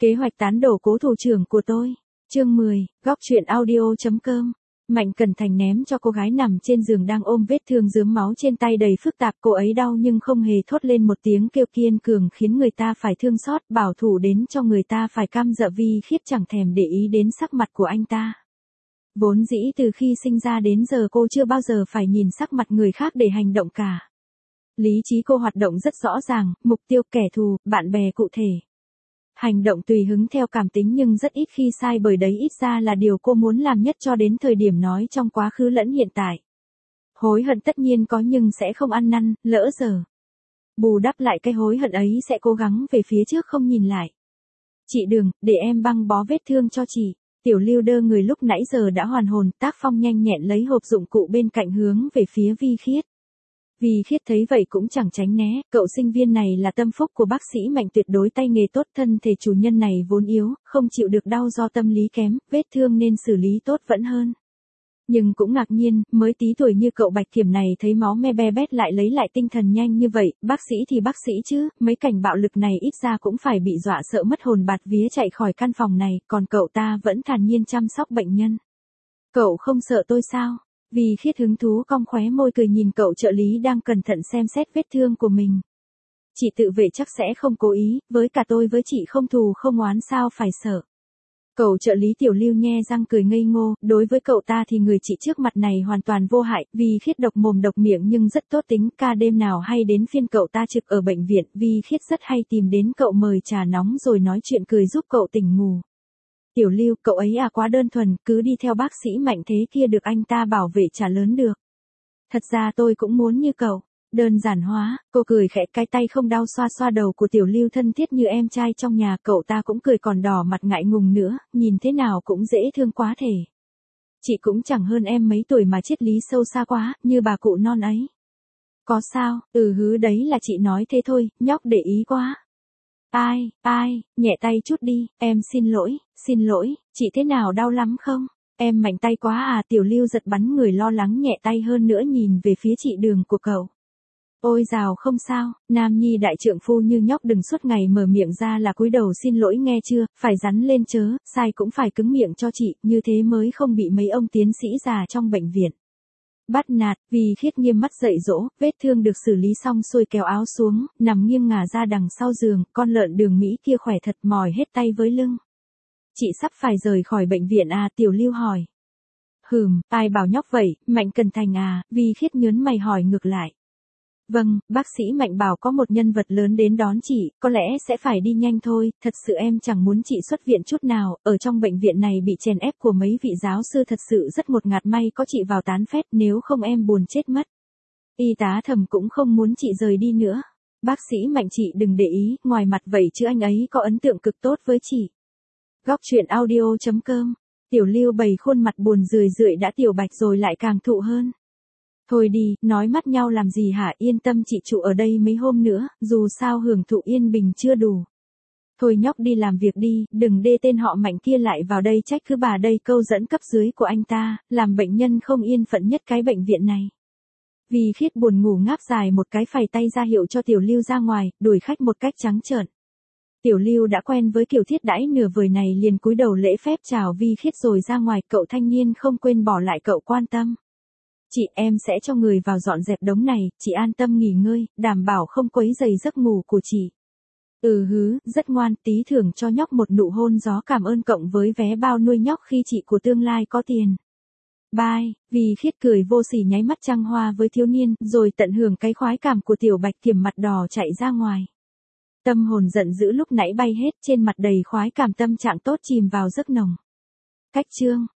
Kế hoạch tán đổ cố thủ trưởng của tôi. Chương 10, góc truyện audio.com. Mạnh Cẩn Thành ném cho cô gái nằm trên giường đang ôm vết thương rướm máu trên tay đầy phức tạp, cô ấy đau nhưng không hề thốt lên một tiếng kêu kiên cường khiến người ta phải thương xót, bảo thủ đến cho người ta phải căm giận. Vi Khiết chẳng thèm để ý đến sắc mặt của anh ta. Vốn dĩ từ khi sinh ra đến giờ cô chưa bao giờ phải nhìn sắc mặt người khác để hành động cả. Lý trí cô hoạt động rất rõ ràng, mục tiêu, kẻ thù, bạn bè cụ thể. Hành động tùy hứng theo cảm tính nhưng rất ít khi sai, bởi đấy ít ra là điều cô muốn làm nhất cho đến thời điểm nói trong quá khứ lẫn hiện tại. Hối hận tất nhiên có nhưng sẽ không ăn năn, lỡ giờ. Bù đắp lại cái hối hận ấy sẽ cố gắng về phía trước không nhìn lại. Chị đừng, để em băng bó vết thương cho chị. Tiểu Lưu đơ người lúc nãy giờ đã hoàn hồn, tác phong nhanh nhẹn lấy hộp dụng cụ bên cạnh hướng về phía Vi Khiết. Vi Khiết thấy vậy cũng chẳng tránh né, cậu sinh viên này là tâm phúc của bác sĩ Mạnh, tuyệt đối tay nghề tốt, thân thể chủ nhân này vốn yếu, không chịu được đau do tâm lý kém, vết thương nên xử lý tốt vẫn hơn. Nhưng cũng ngạc nhiên, mới tí tuổi như cậu Bạch Kiểm này thấy máu me be bét lại lấy lại tinh thần nhanh như vậy, bác sĩ thì bác sĩ chứ, mấy cảnh bạo lực này ít ra cũng phải bị dọa sợ mất hồn bạt vía chạy khỏi căn phòng này, còn cậu ta vẫn thản nhiên chăm sóc bệnh nhân. Cậu không sợ tôi sao? Vi Khiết hứng thú cong khóe môi cười nhìn cậu trợ lý đang cẩn thận xem xét vết thương của mình. Chị tự vệ chắc sẽ không cố ý, với cả tôi với chị không thù không oán sao phải sợ. Cậu trợ lý Tiểu Lưu nhe răng cười ngây ngô, đối với cậu ta thì người chị trước mặt này hoàn toàn vô hại. Vi Khiết độc mồm độc miệng nhưng rất tốt tính, ca đêm nào hay đến phiên cậu ta trực ở bệnh viện, Vi Khiết rất hay tìm đến cậu mời trà nóng rồi nói chuyện cười giúp cậu tỉnh ngủ. Tiểu Lưu, cậu ấy quá đơn thuần, cứ đi theo bác sĩ Mạnh thế kia được anh ta bảo vệ trả lớn được. Thật ra tôi cũng muốn như cậu. Đơn giản hóa, cô cười khẽ, cái tay không đau xoa xoa đầu của Tiểu Lưu thân thiết như em trai trong nhà, cậu ta cũng cười còn đỏ mặt ngại ngùng nữa, nhìn thế nào cũng dễ thương quá thể. Chị cũng chẳng hơn em mấy tuổi mà triết lý sâu xa quá, như bà cụ non ấy. Có sao, hứ đấy là chị nói thế thôi, nhóc để ý quá. Ai, nhẹ tay chút đi, em xin lỗi, chị thế nào đau lắm không? Em mạnh tay quá à? Tiểu Lưu giật bắn người lo lắng nhẹ tay hơn nữa nhìn về phía chị Đường của cậu. Ôi dào không sao, nam nhi đại trượng phu như nhóc đừng suốt ngày mở miệng ra là cúi đầu xin lỗi nghe chưa, phải rắn lên chớ, sai cũng phải cứng miệng cho chị, như thế mới không bị mấy ông tiến sĩ già trong bệnh viện bắt nạt. Vi Khiết nghiêm mắt dạy dỗ, vết thương được xử lý xong xuôi kéo áo xuống, nằm nghiêng ngả ra đằng sau giường, con lợn đường Mỹ kia khỏe thật, mỏi hết tay với lưng. Chị sắp phải rời khỏi bệnh viện à? Tiểu Lưu hỏi. Ai bảo nhóc vậy, Mạnh Cẩn Thành à? Vi Khiết nhớn mày hỏi ngược lại. Vâng, bác sĩ Mạnh bảo có một nhân vật lớn đến đón chị, có lẽ sẽ phải đi nhanh thôi, thật sự em chẳng muốn chị xuất viện chút nào, ở trong bệnh viện này bị chèn ép của mấy vị giáo sư thật sự rất ngột ngạt, may có chị vào tán phét, nếu không em buồn chết mất. Y tá Thẩm cũng không muốn chị rời đi nữa. Bác sĩ Mạnh chị đừng để ý, ngoài mặt vậy chứ anh ấy có ấn tượng cực tốt với chị. Góc truyện audio.com. Tiểu Lưu bày khuôn mặt buồn rười rượi đã Tiểu Bạch rồi lại càng thụ hơn. Thôi đi, nói mắt nhau làm gì hả, yên tâm chị trụ ở đây mấy hôm nữa, dù sao hưởng thụ yên bình chưa đủ. Thôi nhóc đi làm việc đi, đừng đê tên họ Mạnh kia lại vào đây trách cứ bà đây, câu dẫn cấp dưới của anh ta, làm bệnh nhân không yên phận nhất cái bệnh viện này. Vi Khiết buồn ngủ ngáp dài một cái, phẩy tay ra hiệu cho Tiểu Lưu ra ngoài, đuổi khách một cách trắng trợn. Tiểu Lưu đã quen với kiểu thiết đãi nửa vời này liền cúi đầu lễ phép chào Vi Khiết rồi ra ngoài, cậu thanh niên không quên bỏ lại cậu quan tâm. Chị, em sẽ cho người vào dọn dẹp đống này, chị an tâm nghỉ ngơi, đảm bảo không quấy rầy giấc ngủ của chị. Rất ngoan, tí thưởng cho nhóc một nụ hôn gió cảm ơn cộng với vé bao nuôi nhóc khi chị của tương lai có tiền. Bye, Vi Khiết cười vô sỉ nháy mắt trăng hoa với thiếu niên, rồi tận hưởng cái khoái cảm của Tiểu Bạch Kiểm mặt đỏ chạy ra ngoài. Tâm hồn giận dữ lúc nãy bay hết, trên mặt đầy khoái cảm, tâm trạng tốt chìm vào giấc nồng. Cách chương